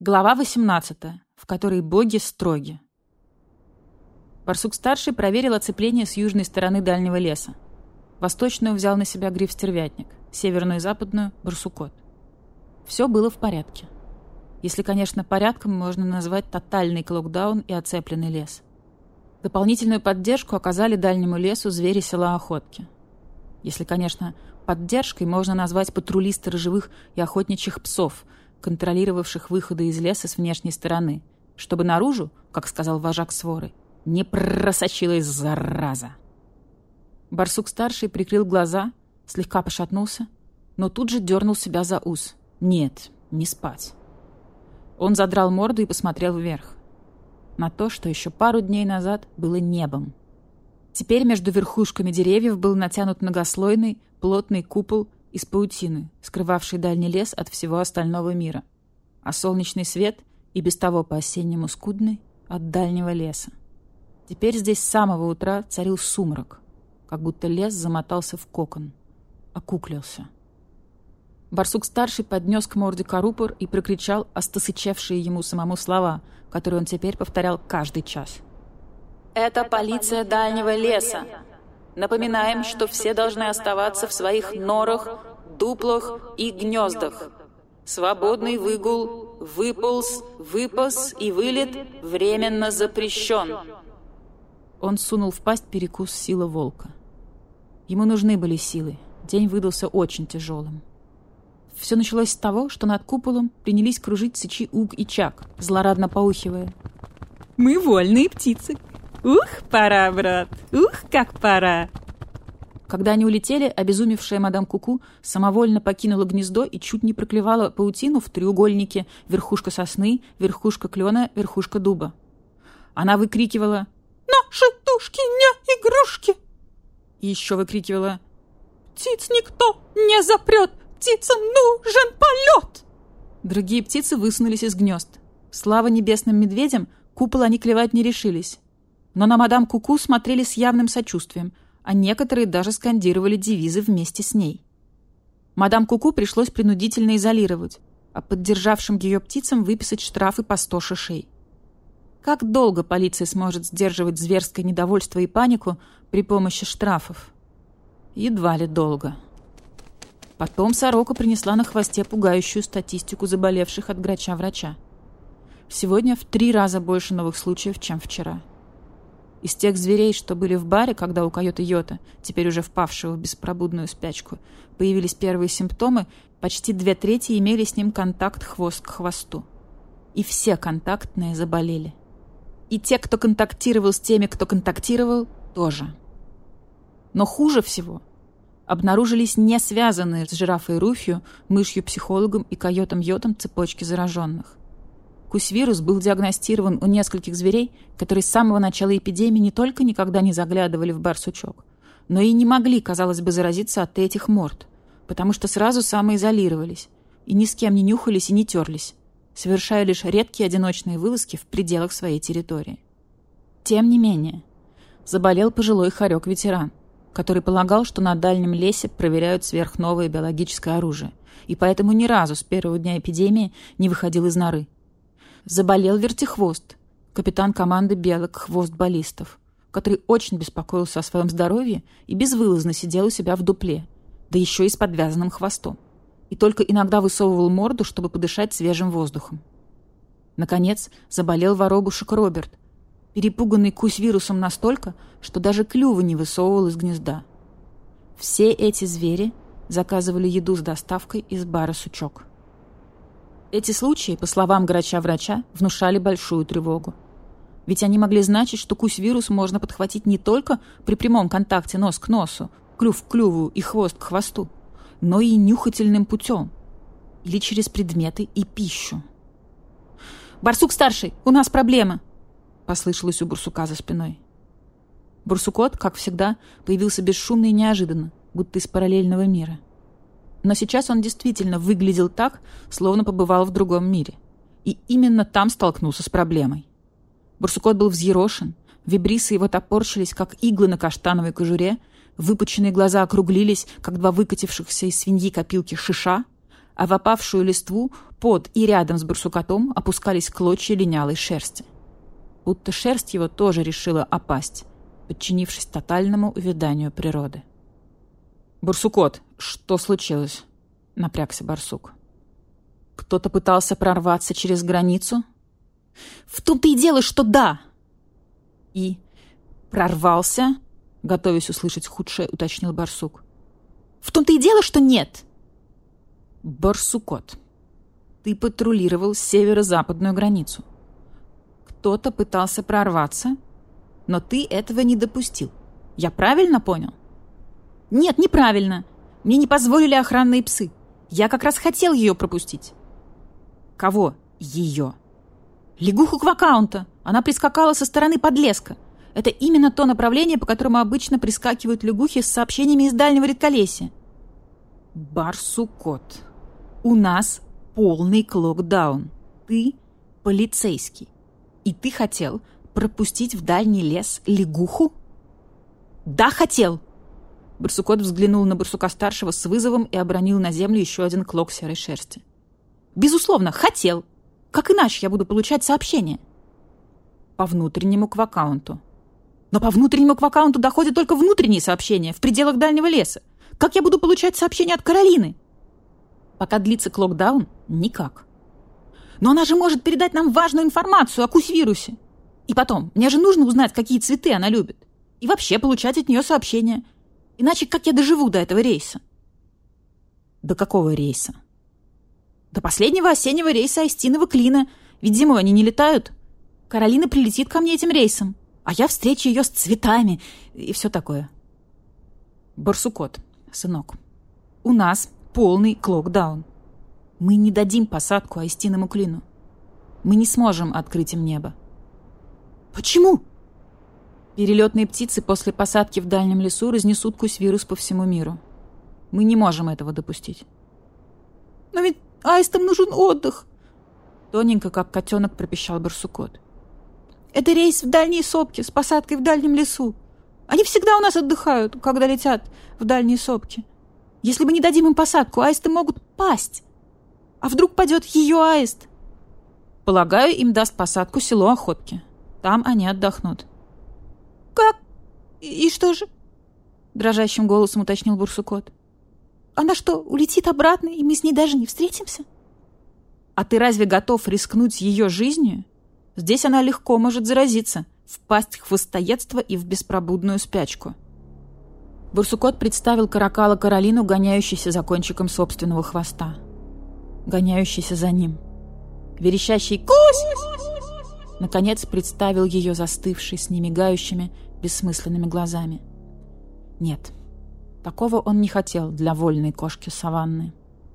Глава 18, в которой боги строги. Барсук-старший проверил оцепление с южной стороны дальнего леса. Восточную взял на себя Гриф-стервятник, северную и западную — Барсукот. Все было в порядке. Если, конечно, порядком можно назвать тотальный клокдаун и оцепленный лес. Дополнительную поддержку оказали дальнему лесу звери села Охотки. Если, конечно, поддержкой можно назвать патрули сторожевых и охотничьих псов, контролировавших выходы из леса с внешней стороны, чтобы наружу, как сказал вожак своры, не просочилась зараза. Барсук-старший прикрыл глаза, слегка пошатнулся, но тут же дернул себя за ус. Нет, не спать. Он задрал морду и посмотрел вверх. На то, что еще пару дней назад было небом. Теперь между верхушками деревьев был натянут многослойный, плотный купол из паутины, скрывавший дальний лес от всего остального мира, а солнечный свет, и без того по-осеннему скудный, от дальнего леса. Теперь здесь с самого утра царил сумрак, как будто лес замотался в кокон, окуклился. Барсук-старший поднес к морде карупор и прокричал остосычевшие ему самому слова, которые он теперь повторял каждый час. «Это полиция дальнего леса. Напоминаем, что все должны оставаться в своих норах, дуплах и гнездах. Свободный выгул, выполз, выпас и вылет временно запрещен». Он сунул в пасть перекус силы волка. Ему нужны были силы. День выдался очень тяжелым. Все началось с того, что над куполом принялись кружить сычи Уг и Чак, злорадно поухивая. «Мы вольные птицы. Ух, пора, брат! Ух, как пора!» Когда они улетели, обезумевшая мадам Куку самовольно покинула гнездо и чуть не проклевала паутину в треугольнике верхушка сосны, верхушка клена, верхушка дуба. Она выкрикивала «Наши душки не игрушки!» и еще выкрикивала «Птиц никто не запрет! Птицам нужен полет!» Другие птицы высунулись из гнезд. Слава небесным медведям, купол они клевать не решились. Но на мадам Куку смотрели с явным сочувствием, а некоторые даже скандировали девизы вместе с ней. Мадам Куку пришлось принудительно изолировать, а поддержавшим ее птицам выписать штрафы по 100 шишей. Как долго полиция сможет сдерживать зверское недовольство и панику при помощи штрафов? Едва ли долго. Потом сорока принесла на хвосте пугающую статистику заболевших от грача-врача. Сегодня в 3 раза больше новых случаев, чем вчера. Из тех зверей, что были в баре, когда у койота Йота, теперь уже впавшего в беспробудную спячку, появились первые симптомы, почти 2/3 имели с ним контакт хвост к хвосту. И все контактные заболели. И те, кто контактировал с теми, кто контактировал, тоже. Но хуже всего обнаружились не связанные с жирафой Руфью, мышью-психологом и койотом Йотом цепочки зараженных. Кусь-вирус был диагностирован у нескольких зверей, которые с самого начала эпидемии не только никогда не заглядывали в барсучок, но и не могли, казалось бы, заразиться от этих морд, потому что сразу самоизолировались и ни с кем не нюхались и не терлись, совершая лишь редкие одиночные вылазки в пределах своей территории. Тем не менее, заболел пожилой хорек-ветеран, который полагал, что на дальнем лесе проверяют сверхновое биологическое оружие, и поэтому ни разу с первого дня эпидемии не выходил из норы. Заболел Вертихвост, капитан команды белок хвост-баллистов, который очень беспокоился о своем здоровье и безвылазно сидел у себя в дупле, да еще и с подвязанным хвостом, и только иногда высовывал морду, чтобы подышать свежим воздухом. Наконец, заболел воробушек Роберт, перепуганный кусь-вирусом настолько, что даже клюва не высовывал из гнезда. Все эти звери заказывали еду с доставкой из бара «Сучок». Эти случаи, по словам грача-врача, внушали большую тревогу. Ведь они могли значить, что кусь-вирус можно подхватить не только при прямом контакте нос к носу, клюв к клюву и хвост к хвосту, но и нюхательным путем, или через предметы и пищу. «Барсук-старший, у нас проблема!» — послышалось у барсука за спиной. Барсукот, как всегда, появился бесшумно и неожиданно, будто из параллельного мира. Но сейчас он действительно выглядел так, словно побывал в другом мире. И именно там столкнулся с проблемой. Барсукот был взъерошен, вибрисы его топорщились, как иглы на каштановой кожуре, выпученные глаза округлились, как 2 выкатившихся из свиньи копилки шиша, а в опавшую листву под и рядом с барсукотом опускались клочья линялой шерсти. Будто шерсть его тоже решила опасть, подчинившись тотальному увяданию природы. «Барсукот, что случилось?» — напрягся барсук. «Кто-то пытался прорваться через границу?» «В том-то и дело, что да!» «И прорвался?» — готовясь услышать худшее, уточнил барсук. «В том-то и дело, что нет!» «Барсукот, ты патрулировал северо-западную границу. Кто-то пытался прорваться, но ты этого не допустил. Я правильно понял?» «Нет, неправильно. Мне не позволили охранные псы. Я как раз хотел ее пропустить». «Кого ее?» «Лягуху Квакаунта. Она прискакала со стороны подлеска. Это именно то направление, по которому обычно прискакивают лягухи с сообщениями из дальнего редколесья». «Барсукот, у нас полный клокдаун. Ты полицейский. И ты хотел пропустить в дальний лес лягуху?» «Да, хотел!» Барсукот взглянул на барсука-старшего с вызовом и обронил на землю еще один клок серой шерсти. «Безусловно, хотел! Как иначе я буду получать сообщения?» «По внутреннему квакаунту». «Но по внутреннему квакаунту доходят только внутренние сообщения в пределах дальнего леса. Как я буду получать сообщения от Каролины?» «Пока длится клокдаун, никак». «Но она же может передать нам важную информацию о Кусь-вирусе. И потом, мне же нужно узнать, какие цветы она любит. И вообще получать от нее сообщения. Иначе как я доживу до этого рейса?» «До какого рейса?» «До последнего осеннего рейса Айстиного клина. Ведь зимой они не летают. Каролина прилетит ко мне этим рейсом, а я встречу ее с цветами и все такое». «Барсукот, сынок, у нас полный клокдаун. Мы не дадим посадку Айстиному клину. Мы не сможем открыть им небо». «Почему?» «Перелетные птицы после посадки в дальнем лесу разнесут Кусь-вирус по всему миру. Мы не можем этого допустить». «Но ведь аистам нужен отдых!» Тоненько, как котенок, пропищал барсукот. «Это рейс в дальние сопки с посадкой в дальнем лесу. Они всегда у нас отдыхают, когда летят в дальние сопки. Если мы не дадим им посадку, аисты могут пасть. А вдруг падет ее аист?» «Полагаю, им даст посадку село Охотки. Там они отдохнут». «Как? И что же?» Дрожащим голосом уточнил барсукот. «Она что, улетит обратно, и мы с ней даже не встретимся?» «А ты разве готов рискнуть ее жизнью? Здесь она легко может заразиться, впасть в хвостоедство и в беспробудную спячку». Барсукот представил каракала Каролину, гоняющейся за кончиком собственного хвоста. Гоняющейся за ним. Верещащий «Кусь!» Наконец представил ее застывшей с немигающими, бессмысленными глазами. Нет, такого он не хотел для вольной кошки саванны.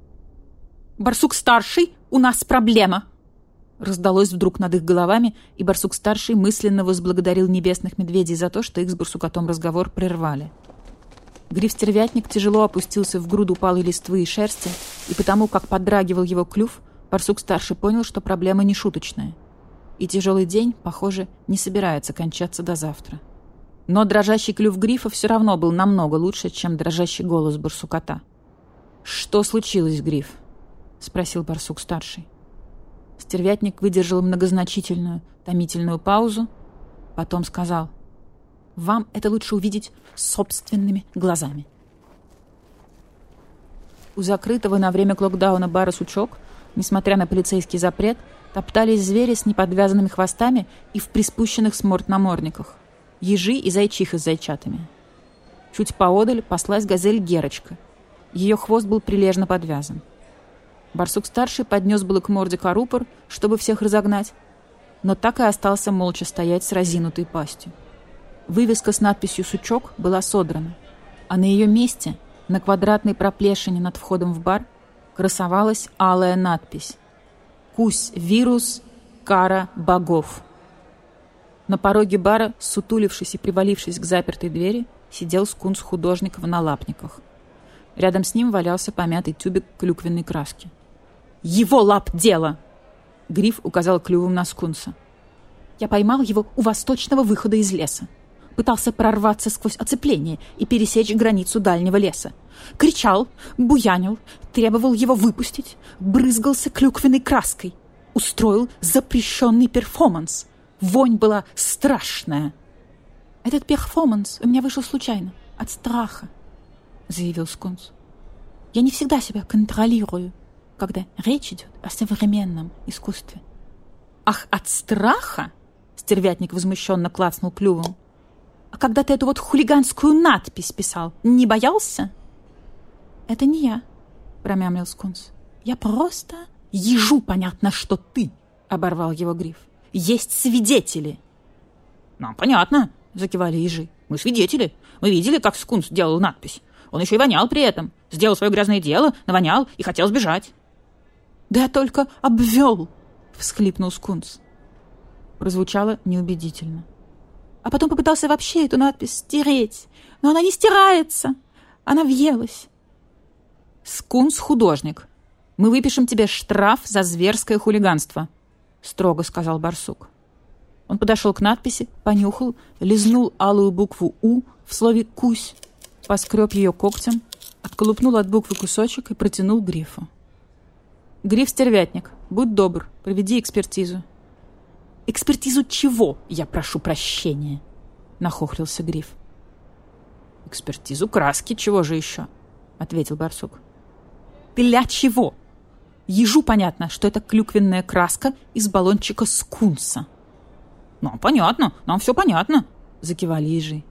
«Барсук-старший, у нас проблема!» Раздалось вдруг над их головами, и барсук-старший мысленно возблагодарил небесных медведей за то, что их с барсукотом разговор прервали. Гриф-стервятник тяжело опустился в груду палой листвы и шерсти, и потому, как подрагивал его клюв, барсук-старший понял, что проблема не шуточная. И тяжелый день, похоже, не собирается кончаться до завтра. Но дрожащий клюв грифа все равно был намного лучше, чем дрожащий голос барсукота. «Что случилось, Гриф?» — спросил барсук-старший. Стервятник выдержал многозначительную, томительную паузу, потом сказал: «Вам это лучше увидеть собственными глазами». У закрытого на время клокдауна бара «Сучок», несмотря на полицейский запрет, топтались звери с неподвязанными хвостами и в приспущенных сморт-намордниках, ежи и зайчиха с зайчатами. Чуть поодаль паслась газель Герочка. Ее хвост был прилежно подвязан. Барсук-старший поднес было к морде карупор, чтобы всех разогнать, но так и остался молча стоять с разинутой пастью. Вывеска с надписью «Сучок» была содрана, а на ее месте, на квадратной проплешине над входом в бар, красовалась алая надпись «Кусь-вирус, кара богов». На пороге бара, сутулившись и привалившись к запертой двери, сидел скунс-художник в налапниках. Рядом с ним валялся помятый тюбик клюквенной краски. «Его лап дело!» Гриф указал клювом на скунса. «Я поймал его у восточного выхода из леса. пытался прорваться сквозь оцепление и пересечь границу дальнего леса. Кричал, буянил, требовал его выпустить, брызгался клюквенной краской. Устроил запрещенный перформанс. Вонь была страшная. «Этот перформанс у меня вышел случайно, от страха», — заявил Скунс. «Я не всегда себя контролирую, когда речь идет о современном искусстве». «Ах, от страха?» — стервятник возмущенно клацнул клювом. «А когда ты эту вот хулиганскую надпись писал, не боялся?» «Это не я», — промямлил Скунс. «Я просто...» «Ежу понятно, что ты!» — оборвал его Гриф. «Есть свидетели!» «Нам понятно!» — закивали ежи. «Мы свидетели. Мы видели, как Скунс делал надпись. Он еще и вонял при этом. Сделал свое грязное дело, навонял и хотел сбежать». «Да я только обвел!» — всхлипнул Скунс. Прозвучало неубедительно. «А потом попытался вообще эту надпись стереть. Но она не стирается. Она въелась». «Скунс художник. Мы выпишем тебе штраф за зверское хулиганство», — строго сказал барсук. Он подошел к надписи, понюхал, лизнул алую букву «У» в слове «кусь», поскреб ее когтем, отколупнул от буквы кусочек и протянул Грифу. «Гриф-стервятник, будь добр, проведи экспертизу». «Экспертизу чего, я прошу прощения?» — нахохлился Гриф. «Экспертизу краски, чего же еще?» — ответил барсук. «Для чего? Ежу понятно, что это клюквенная краска из баллончика Скунса». «Нам понятно, нам все понятно», — закивали ежи.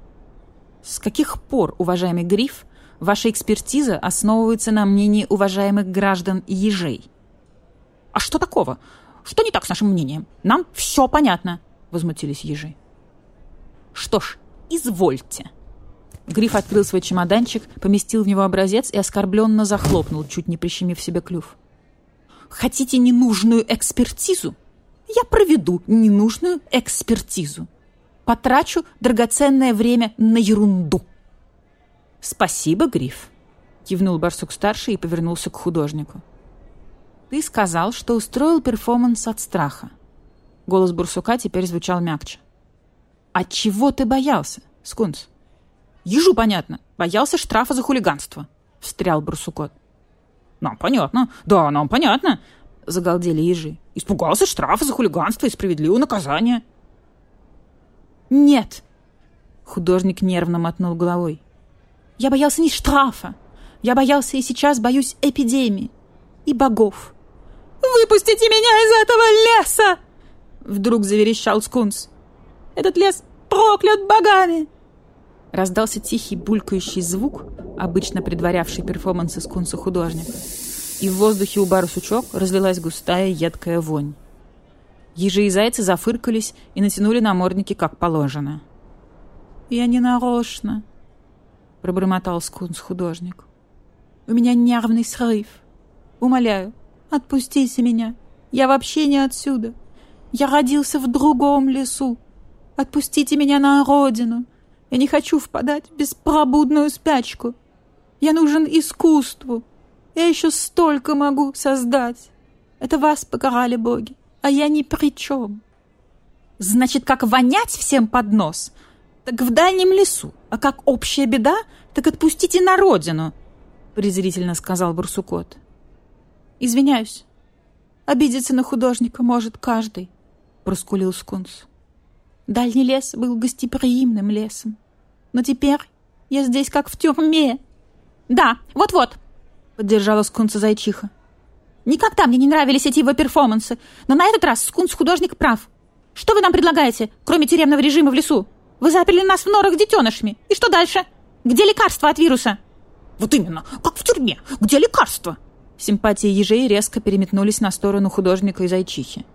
«С каких пор, уважаемый Гриф, ваша экспертиза основывается на мнении уважаемых граждан и ежей?» «А что такого? Что не так с нашим мнением? Нам все понятно», — возмутились ежи. «Что ж, извольте». Гриф открыл свой чемоданчик, поместил в него образец и оскорбленно захлопнул, чуть не прищемив себе клюв. «Хотите ненужную экспертизу? Я проведу ненужную экспертизу. Потрачу драгоценное время на ерунду». «Спасибо, Гриф», — кивнул барсук-старший и повернулся к художнику. «Ты сказал, что устроил перформанс от страха». Голос барсука теперь звучал мягче. «От чего ты боялся, Скунс?» «Ежу понятно. Боялся штрафа за хулиганство», — встрял барсукот. «Нам понятно. Да, нам понятно», — загалдели ежи. «Испугался штрафа за хулиганство и справедливого наказания». «Нет», — художник нервно мотнул головой. «Я боялся не штрафа. Я боялся и сейчас боюсь эпидемии и богов». «Выпустите меня из этого леса!» — вдруг заверещал Скунс. «Этот лес проклят богами!» Раздался тихий булькающий звук, обычно предварявший перформансы Скунса художника, и в воздухе у барсучок разлилась густая едкая вонь. Ежи и зайцы зафыркались и натянули намордники как положено. «Я не нарочно», — пробормотал Скунс художник. «У меня нервный срыв. Умоляю, отпустите меня. Я вообще не отсюда. Я родился в другом лесу. Отпустите меня на родину. Я не хочу впадать в беспробудную спячку. Я нужен искусству. Я еще столько могу создать. Это вас покарали боги, а я ни при чем». «Значит, как вонять всем под нос, так в дальнем лесу, а как общая беда, так отпустите на родину», — презрительно сказал барсукот. «Извиняюсь. Обидеться на художника может каждый», — проскулил Скунс. «Дальний лес был гостеприимным лесом. Но теперь я здесь как в тюрьме». «Да, вот-вот», — поддержала Скунса зайчиха. «Никогда мне не нравились эти его перформансы, но на этот раз Скунс-художник прав. Что вы нам предлагаете, кроме тюремного режима в лесу? Вы заперли нас в норах детенышами. И что дальше? Где лекарства от вируса?» «Вот именно, как в тюрьме. Где лекарства?» Симпатии ежей резко переметнулись на сторону художника и зайчихи.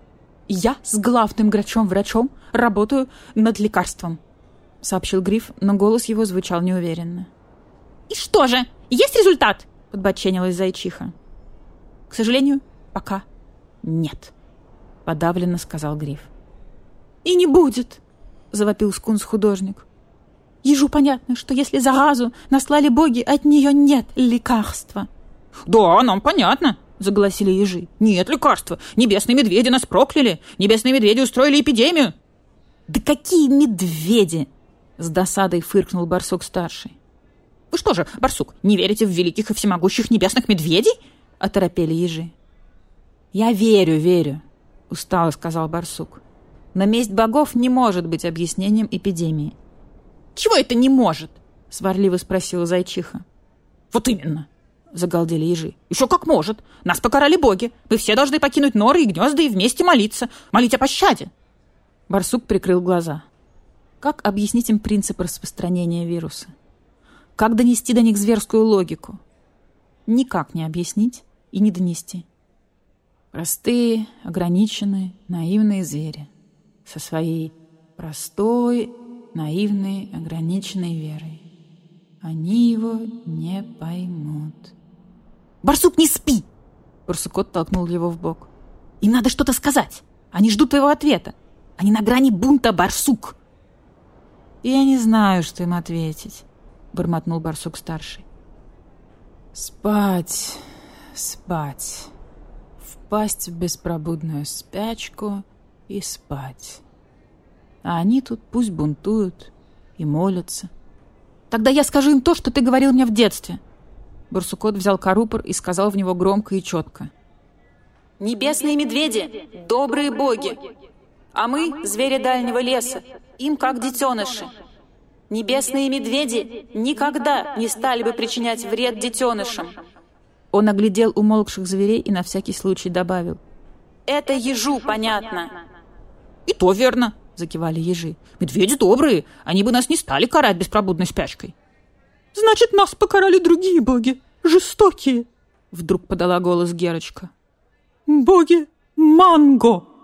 «Я с главным грачом-врачом работаю над лекарством», — сообщил Гриф, но голос его звучал неуверенно. «И что же? Есть результат?» — подбоченилась зайчиха. «К сожалению, пока нет», — подавленно сказал Гриф. «И не будет», — завопил Скунс-художник. «Ежу понятно, что если заразу наслали боги, от нее нет лекарства». «Да, нам понятно», — загласили ежи. «Нет лекарства. Небесные медведи нас прокляли. Небесные медведи устроили эпидемию». «Да какие медведи!» — с досадой фыркнул барсук-старший. «Вы что же, барсук, не верите в великих и всемогущих небесных медведей?» — оторопели ежи. «Я верю», — устало сказал барсук. «Но месть богов не может быть объяснением эпидемии». «Чего это не может?» — сварливо спросила зайчиха. «Вот именно!» — загалдели ежи. «Еще как может! Нас покарали боги! Мы все должны покинуть норы и гнезда и вместе молиться! Молить о пощаде!» Барсук прикрыл глаза. Как объяснить им принцип распространения вируса? Как донести до них зверскую логику? Никак не объяснить и не донести. Простые, ограниченные, наивные звери со своей простой, наивной, ограниченной верой. Они его не поймут. «Барсук, не спи!» Барсукот толкнул его в бок. «Им надо что-то сказать! Они ждут твоего ответа! Они на грани бунта, барсук!» «Я не знаю, что им ответить», — бормотнул барсук-старший. «Спать, спать, впасть в беспробудную спячку и спать. А они тут пусть бунтуют и молятся». «Тогда я скажу им то, что ты говорил мне в детстве». Барсукот взял карупор и сказал в него громко и четко. «Небесные медведи, добрые боги, а мы, звери дальнего леса, им как детеныши. Небесные медведи никогда не стали бы причинять вред детенышам». Он оглядел умолкших зверей и на всякий случай добавил. «Это ежу понятно». «И то верно», — закивали ежи. «Медведи добрые, они бы нас не стали карать беспробудной спячкой». «Значит, нас покарали другие боги, жестокие», — вдруг подала голос Герочка. «Боги Манго».